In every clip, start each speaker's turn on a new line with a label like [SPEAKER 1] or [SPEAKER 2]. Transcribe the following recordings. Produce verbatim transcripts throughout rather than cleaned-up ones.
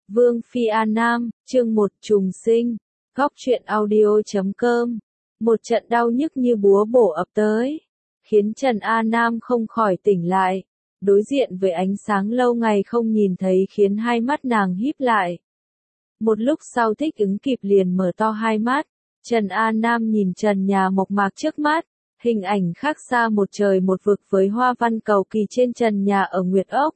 [SPEAKER 1] Vương Phi A Nam, chương một trùng sinh, góc truyện audio chấm com. Một trận đau nhức như búa bổ ập tới, khiến Trần A Nam không khỏi tỉnh lại, đối diện với ánh sáng lâu ngày không nhìn thấy khiến hai mắt nàng híp lại. Một lúc sau thích ứng kịp liền mở to hai mắt, Trần A Nam nhìn trần nhà mộc mạc trước mắt, hình ảnh khác xa một trời một vực với hoa văn cầu kỳ trên trần nhà ở Nguyệt Ốc.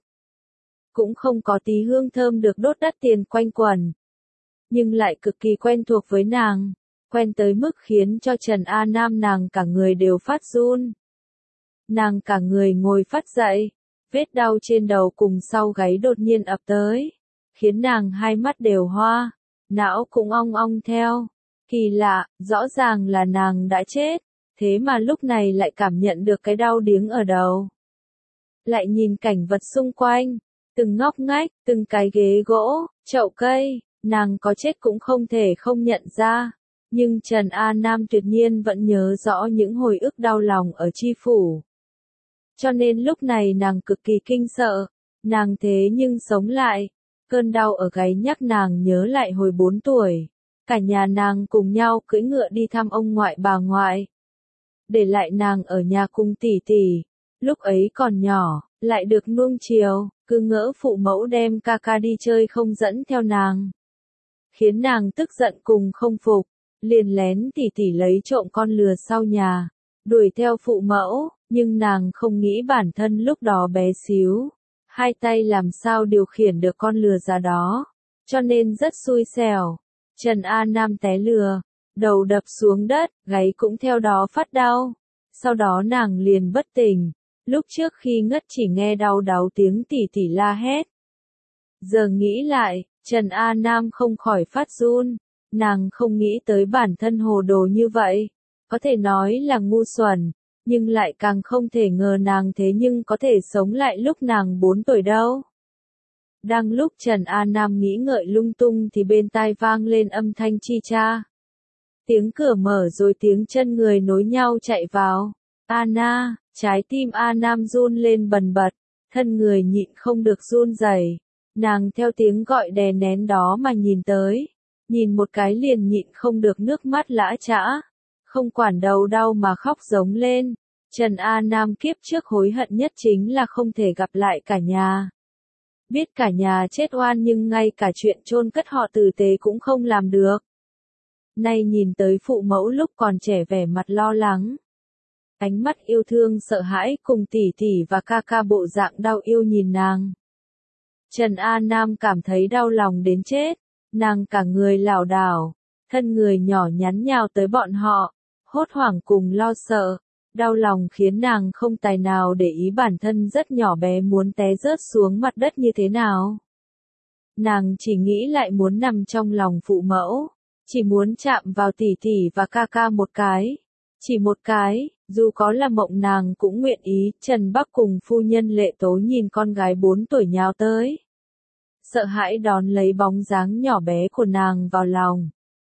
[SPEAKER 1] Cũng không có tí hương thơm được đốt đắt tiền quanh quẩn, nhưng lại cực kỳ quen thuộc với nàng, quen tới mức khiến cho Trần A Nam nàng cả người đều phát run. Nàng cả người ngồi phát dậy, vết đau trên đầu cùng sau gáy đột nhiên ập tới, khiến nàng hai mắt đều hoa, não cũng ong ong theo. Kỳ lạ, rõ ràng là nàng đã chết, thế mà lúc này lại cảm nhận được cái đau điếng ở đầu. Lại nhìn cảnh vật xung quanh, từng ngóc ngách, từng cái ghế gỗ, chậu cây, nàng có chết cũng không thể không nhận ra. Nhưng Trần A Nam tuyệt nhiên vẫn nhớ rõ những hồi ức đau lòng ở chi phủ. Cho nên lúc này nàng cực kỳ kinh sợ, nàng thế nhưng sống lại, cơn đau ở gáy nhắc nàng nhớ lại hồi bốn tuổi. Cả nhà nàng cùng nhau cưỡi ngựa đi thăm ông ngoại bà ngoại. Để lại nàng ở nhà cùng tỷ tỷ, lúc ấy còn nhỏ, lại được nuông chiều, cứ ngỡ phụ mẫu đem ca ca đi chơi không dẫn theo nàng. Khiến nàng tức giận cùng không phục, liền lén tỷ tỷ lấy trộm con lừa sau nhà, đuổi theo phụ mẫu, nhưng nàng không nghĩ bản thân lúc đó bé xíu, hai tay làm sao điều khiển được con lừa ra đó, cho nên rất xui xẻo. Trần A Nam té lừa, đầu đập xuống đất, gáy cũng theo đó phát đau. Sau đó nàng liền bất tỉnh, lúc trước khi ngất chỉ nghe đau đáu tiếng tỷ tỷ la hét. Giờ nghĩ lại, Trần A Nam không khỏi phát run, nàng không nghĩ tới bản thân hồ đồ như vậy, có thể nói là ngu xuẩn, nhưng lại càng không thể ngờ nàng thế nhưng có thể sống lại lúc nàng bốn tuổi đâu. Đang lúc Trần A Nam nghĩ ngợi lung tung thì bên tai vang lên âm thanh chi cha. Tiếng cửa mở rồi tiếng chân người nối nhau chạy vào. Anna, trái tim A Nam run lên bần bật, thân người nhịn không được run rẩy. Nàng theo tiếng gọi đè nén đó mà nhìn tới, nhìn một cái liền nhịn không được nước mắt lã chã, không quản đầu đau mà khóc giống lên. Trần A Nam kiếp trước hối hận nhất chính là không thể gặp lại cả nhà. Biết cả nhà chết oan nhưng ngay cả chuyện chôn cất họ tử tế cũng không làm được. Nay nhìn tới phụ mẫu lúc còn trẻ vẻ mặt lo lắng, ánh mắt yêu thương sợ hãi cùng tỷ tỷ và ca ca bộ dạng đau yêu nhìn nàng. Trần A Nam cảm thấy đau lòng đến chết, nàng cả người lảo đảo, thân người nhỏ nhắn nhào tới bọn họ, hốt hoảng cùng lo sợ. Đau lòng khiến nàng không tài nào để ý bản thân rất nhỏ bé muốn té rớt xuống mặt đất như thế nào. Nàng chỉ nghĩ lại muốn nằm trong lòng phụ mẫu, chỉ muốn chạm vào tỷ tỷ và ca ca một cái, chỉ một cái, dù có là mộng nàng cũng nguyện ý. Trần Bắc cùng phu nhân Lệ Tố nhìn con gái bốn tuổi nhào tới, sợ hãi đón lấy bóng dáng nhỏ bé của nàng vào lòng.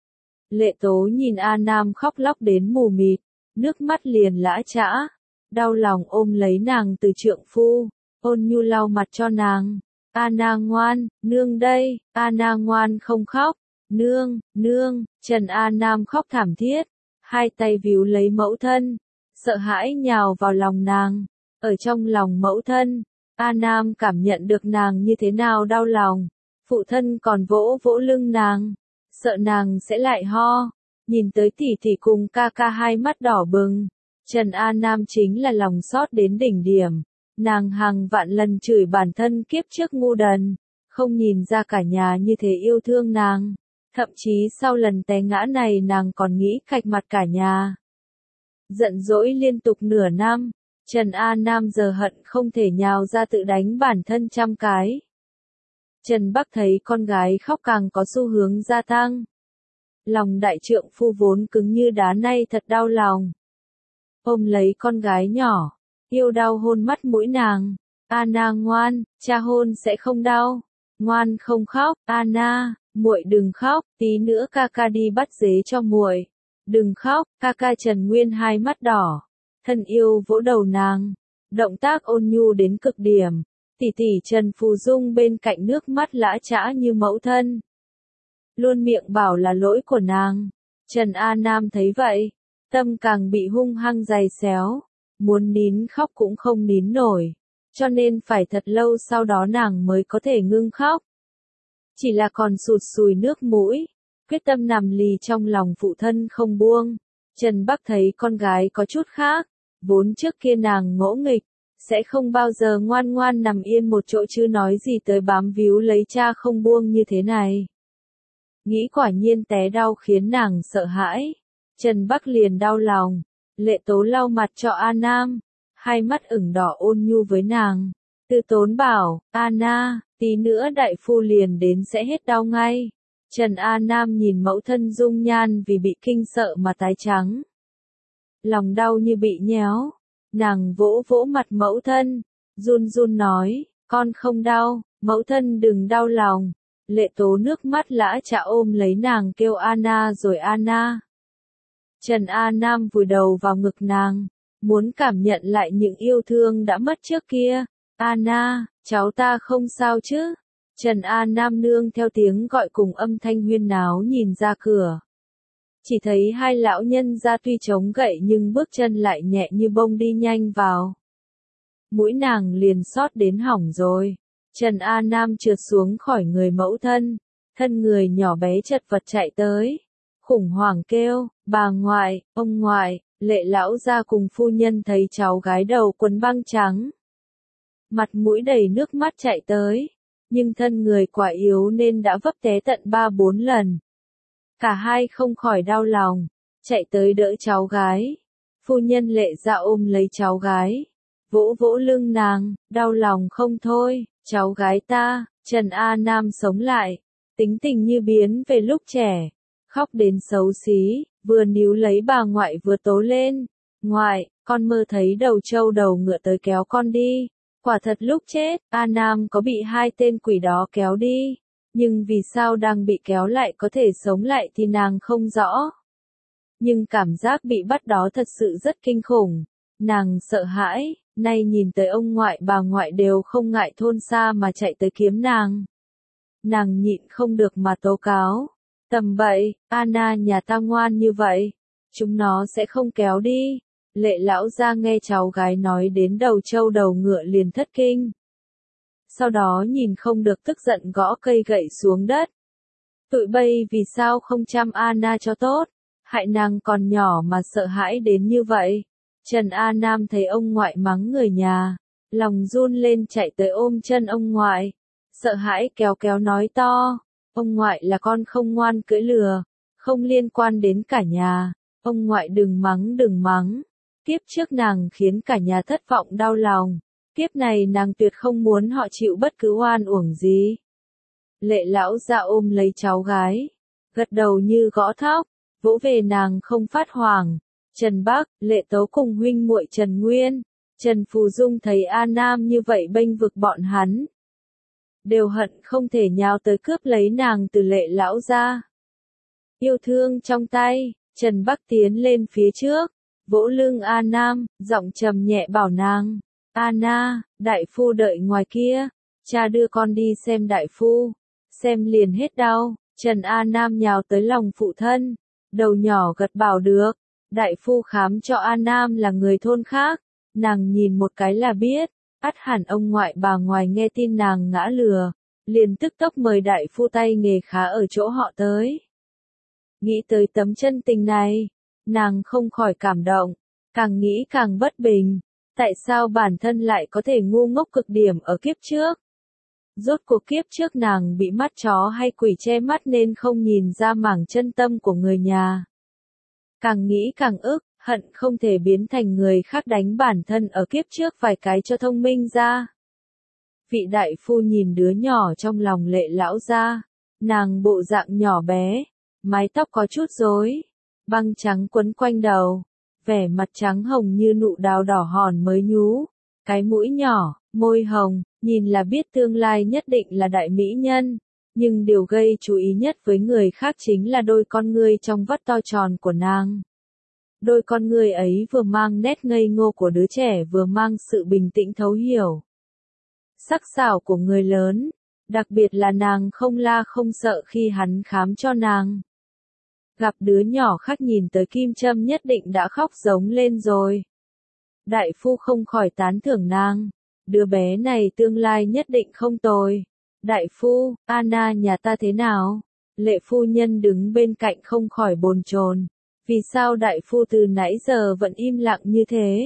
[SPEAKER 1] Lệ Tố nhìn A Nam khóc lóc đến mù mịt, nước mắt liền lã chã, đau lòng ôm lấy nàng từ trượng phu, ôn nhu lau mặt cho nàng. Anna ngoan, nương đây. Anna ngoan không khóc. Nương, nương. Trần A Nam khóc thảm thiết, hai tay víu lấy mẫu thân, sợ hãi nhào vào lòng nàng. Ở trong lòng mẫu thân, A Nam cảm nhận được nàng như thế nào đau lòng. Phụ thân còn vỗ vỗ lưng nàng, sợ nàng sẽ lại ho. Nhìn tới tỷ tỷ cùng ca ca hai mắt đỏ bừng, Trần A Nam chính là lòng xót đến đỉnh điểm. Nàng hàng vạn lần chửi bản thân kiếp trước ngu đần, không nhìn ra cả nhà như thế yêu thương nàng. Thậm chí sau lần té ngã này nàng còn nghĩ cạch mặt cả nhà. Giận dỗi liên tục nửa năm, Trần A Nam giờ hận không thể nhào ra tự đánh bản thân trăm cái. Trần Bắc thấy con gái khóc càng có xu hướng gia tăng. Lòng đại trượng phu vốn cứng như đá nay thật đau lòng. Ôm lấy con gái nhỏ, yêu đau hôn mắt mũi nàng. Anna ngoan, cha hôn sẽ không đau. Ngoan không khóc. Anna, muội đừng khóc, tí nữa ca ca đi bắt dế cho muội. Đừng khóc. Ca ca Trần Nguyên hai mắt đỏ, thân yêu vỗ đầu nàng, động tác ôn nhu đến cực điểm. Tỷ tỷ Trần Phù Dung bên cạnh nước mắt lã chã như mẫu thân. Luôn miệng bảo là lỗi của nàng. Trần A Nam thấy vậy, tâm càng bị hung hăng giày xéo, muốn nín khóc cũng không nín nổi, cho nên phải thật lâu sau đó nàng mới có thể ngưng khóc. Chỉ là còn sụt sùi nước mũi, quyết tâm nằm lì trong lòng phụ thân không buông. Trần Bắc thấy con gái có chút khác, vốn trước kia nàng ngỗ nghịch, sẽ không bao giờ ngoan ngoan nằm yên một chỗ chứ nói gì tới bám víu lấy cha không buông như thế này. Nghĩ quả nhiên té đau khiến nàng sợ hãi. Trần Bắc liền đau lòng, Lệ Tố lau mặt cho A Nam, hai mắt ửng đỏ ôn nhu với nàng. Tư Tốn bảo, Anna, tí nữa đại phu liền đến sẽ hết đau ngay. Trần A Nam nhìn mẫu thân dung nhan vì bị kinh sợ mà tái trắng. Lòng đau như bị nhéo, nàng vỗ vỗ mặt mẫu thân, run run nói, con không đau, mẫu thân đừng đau lòng. Lệ Tố nước mắt lã chã ôm lấy nàng kêu Anna rồi Anna. Trần A Nam vùi đầu vào ngực nàng, muốn cảm nhận lại những yêu thương đã mất trước kia. Anna, cháu ta không sao chứ? Trần A Nam nương theo tiếng gọi cùng âm thanh huyên náo nhìn ra cửa. Chỉ thấy hai lão nhân ra tuy chống gậy nhưng bước chân lại nhẹ như bông đi nhanh vào. Mũi nàng liền xót đến hỏng rồi. Trần A Nam trượt xuống khỏi người mẫu thân, thân người nhỏ bé chật vật chạy tới. Khủng hoảng kêu, bà ngoại, ông ngoại. Lệ lão gia cùng phu nhân thấy cháu gái đầu quần băng trắng. Mặt mũi đầy nước mắt chạy tới, nhưng thân người quá yếu nên đã vấp té tận ba bốn lần. Cả hai không khỏi đau lòng, chạy tới đỡ cháu gái. Phu nhân Lệ gia ôm lấy cháu gái, vỗ vỗ lưng nàng, đau lòng không thôi, cháu gái ta. Trần A Nam sống lại, tính tình như biến về lúc trẻ, khóc đến xấu xí, vừa níu lấy bà ngoại vừa tố lên, ngoại, con mơ thấy đầu trâu đầu ngựa tới kéo con đi. Quả thật lúc chết, A Nam có bị hai tên quỷ đó kéo đi, nhưng vì sao đang bị kéo lại có thể sống lại thì nàng không rõ. Nhưng cảm giác bị bắt đó thật sự rất kinh khủng, nàng sợ hãi, nay nhìn tới ông ngoại bà ngoại đều không ngại thôn xa mà chạy tới kiếm nàng. Nàng nhịn không được mà tố cáo, tầm bậy, Anna nhà ta ngoan như vậy, chúng nó sẽ không kéo đi. Lệ lão gia nghe cháu gái nói đến đầu trâu đầu ngựa liền thất kinh. Sau đó nhìn không được tức giận gõ cây gậy xuống đất. Tụi bay vì sao không chăm Anna cho tốt, hại nàng còn nhỏ mà sợ hãi đến như vậy. Trần A Nam thấy ông ngoại mắng người nhà, lòng run lên chạy tới ôm chân ông ngoại, sợ hãi kéo kéo nói to, ông ngoại là con không ngoan cưỡi lừa, không liên quan đến cả nhà, ông ngoại đừng mắng đừng mắng. Kiếp trước nàng khiến cả nhà thất vọng đau lòng, kiếp này nàng tuyệt không muốn họ chịu bất cứ oan uổng gì. Lệ lão gia ôm lấy cháu gái, gật đầu như gõ thóc, vỗ về nàng không phát hoảng. Trần Bắc, Lệ Tố cùng huynh muội Trần Nguyên, Trần Phù Dung thấy A Nam như vậy bênh vực bọn hắn, đều hận không thể nhào tới cướp lấy nàng từ Lệ lão gia. Yêu thương trong tay, Trần Bắc tiến lên phía trước, vỗ lưng A Nam, giọng trầm nhẹ bảo nàng, Anna, đại phu đợi ngoài kia, cha đưa con đi xem đại phu, xem liền hết đau. Trần A Nam nhào tới lòng phụ thân, đầu nhỏ gật bảo được, đại phu khám cho A Nam là người thôn khác, nàng nhìn một cái là biết, ắt hẳn ông ngoại bà ngoại nghe tin nàng ngã lừa, liền tức tốc mời đại phu tay nghề khá ở chỗ họ tới. Nghĩ tới tấm chân tình này, nàng không khỏi cảm động, càng nghĩ càng bất bình, tại sao bản thân lại có thể ngu ngốc cực điểm ở kiếp trước? Rốt cuộc kiếp trước nàng bị mắt chó hay quỷ che mắt nên không nhìn ra mảng chân tâm của người nhà. Càng nghĩ càng ức, hận không thể biến thành người khác đánh bản thân ở kiếp trước vài cái cho thông minh ra. Vị đại phu nhìn đứa nhỏ trong lòng Lệ lão gia, nàng bộ dạng nhỏ bé, mái tóc có chút rối, băng trắng quấn quanh đầu, vẻ mặt trắng hồng như nụ đào đỏ hòn mới nhú, cái mũi nhỏ, môi hồng, nhìn là biết tương lai nhất định là đại mỹ nhân, nhưng điều gây chú ý nhất với người khác chính là đôi con ngươi trong vắt to tròn của nàng. Đôi con ngươi ấy vừa mang nét ngây ngô của đứa trẻ vừa mang sự bình tĩnh thấu hiểu. sắc sảo của người lớn, đặc biệt là nàng không la không sợ khi hắn khám cho nàng. Gặp đứa nhỏ khác nhìn tới kim châm nhất định đã khóc giống lên rồi. Đại phu không khỏi tán thưởng nàng, đứa bé này tương lai nhất định không tồi. Đại phu, Anna nhà ta thế nào? Lệ phu nhân đứng bên cạnh không khỏi bồn chồn. Vì sao đại phu từ nãy giờ vẫn im lặng như thế?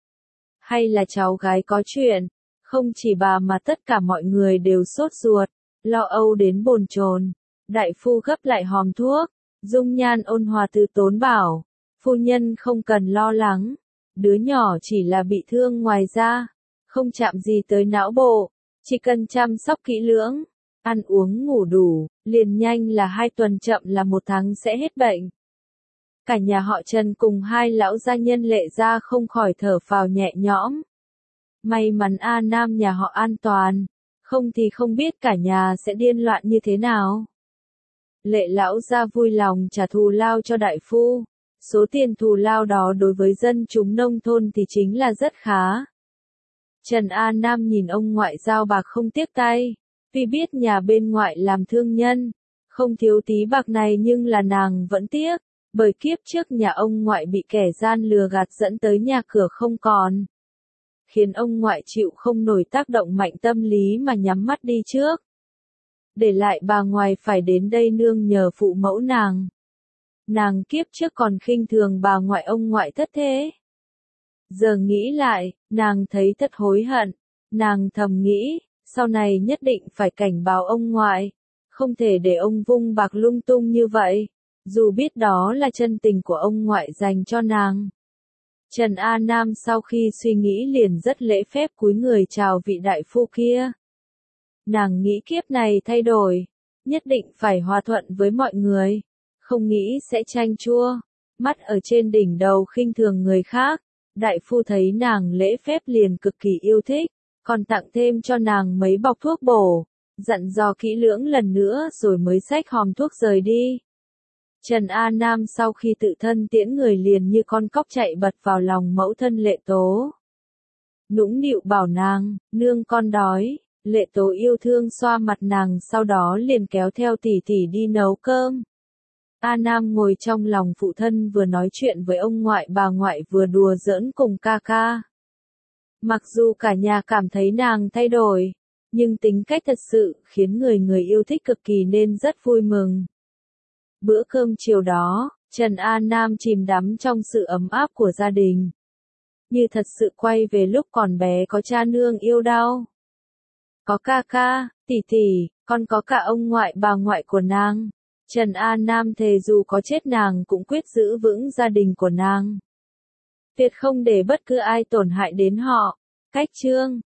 [SPEAKER 1] Hay là cháu gái có chuyện? Không chỉ bà mà tất cả mọi người đều sốt ruột, lo âu đến bồn chồn. Đại phu gấp lại hòm thuốc, dung nhan ôn hòa từ tốn bảo, phu nhân không cần lo lắng, đứa nhỏ chỉ là bị thương ngoài da, không chạm gì tới não bộ, chỉ cần chăm sóc kỹ lưỡng, ăn uống ngủ đủ, liền nhanh là hai tuần chậm là một tháng sẽ hết bệnh. Cả nhà họ Trần cùng hai lão gia nhân Lệ gia không khỏi thở phào nhẹ nhõm. May mắn A Nam nhà họ an toàn, không thì không biết cả nhà sẽ điên loạn như thế nào. Lệ lão gia vui lòng trả thù lao cho đại phu, số tiền thù lao đó đối với dân chúng nông thôn thì chính là rất khá. Trần A Nam nhìn ông ngoại giao bạc không tiếc tay, vì biết nhà bên ngoại làm thương nhân, không thiếu tí bạc này nhưng là nàng vẫn tiếc, bởi kiếp trước nhà ông ngoại bị kẻ gian lừa gạt dẫn tới nhà cửa không còn. Khiến ông ngoại chịu không nổi tác động mạnh tâm lý mà nhắm mắt đi trước. Để lại bà ngoại phải đến đây nương nhờ phụ mẫu nàng. Nàng kiếp trước còn khinh thường bà ngoại ông ngoại thất thế. Giờ nghĩ lại, nàng thấy thật hối hận. Nàng thầm nghĩ, sau này nhất định phải cảnh báo ông ngoại. Không thể để ông vung bạc lung tung như vậy. Dù biết đó là chân tình của ông ngoại dành cho nàng. Trần A Nam sau khi suy nghĩ liền rất lễ phép cúi người chào vị đại phu kia. Nàng nghĩ kiếp này thay đổi, nhất định phải hòa thuận với mọi người, không nghĩ sẽ chanh chua, mắt ở trên đỉnh đầu khinh thường người khác. Đại phu thấy nàng lễ phép liền cực kỳ yêu thích, còn tặng thêm cho nàng mấy bọc thuốc bổ, dặn dò kỹ lưỡng lần nữa rồi mới xách hòm thuốc rời đi. Trần A Nam sau khi tự thân tiễn người liền như con cóc chạy bật vào lòng mẫu thân Lệ Tố. Nũng nịu bảo nàng, nương con đói, Lệ Tố yêu thương xoa mặt nàng sau đó liền kéo theo tỷ tỷ đi nấu cơm. A Nam ngồi trong lòng phụ thân vừa nói chuyện với ông ngoại bà ngoại vừa đùa giỡn cùng ca ca. Mặc dù cả nhà cảm thấy nàng thay đổi, nhưng tính cách thật sự khiến người người yêu thích cực kỳ nên rất vui mừng. Bữa cơm chiều đó, Trần A Nam chìm đắm trong sự ấm áp của gia đình. Như thật sự quay về lúc còn bé có cha nương yêu đau. Có ca ca, tỷ tỷ, còn có cả ông ngoại bà ngoại của nàng. Trần A Nam thề dù có chết nàng cũng quyết giữ vững gia đình của nàng. Tuyệt không để bất cứ ai tổn hại đến họ. Cách chương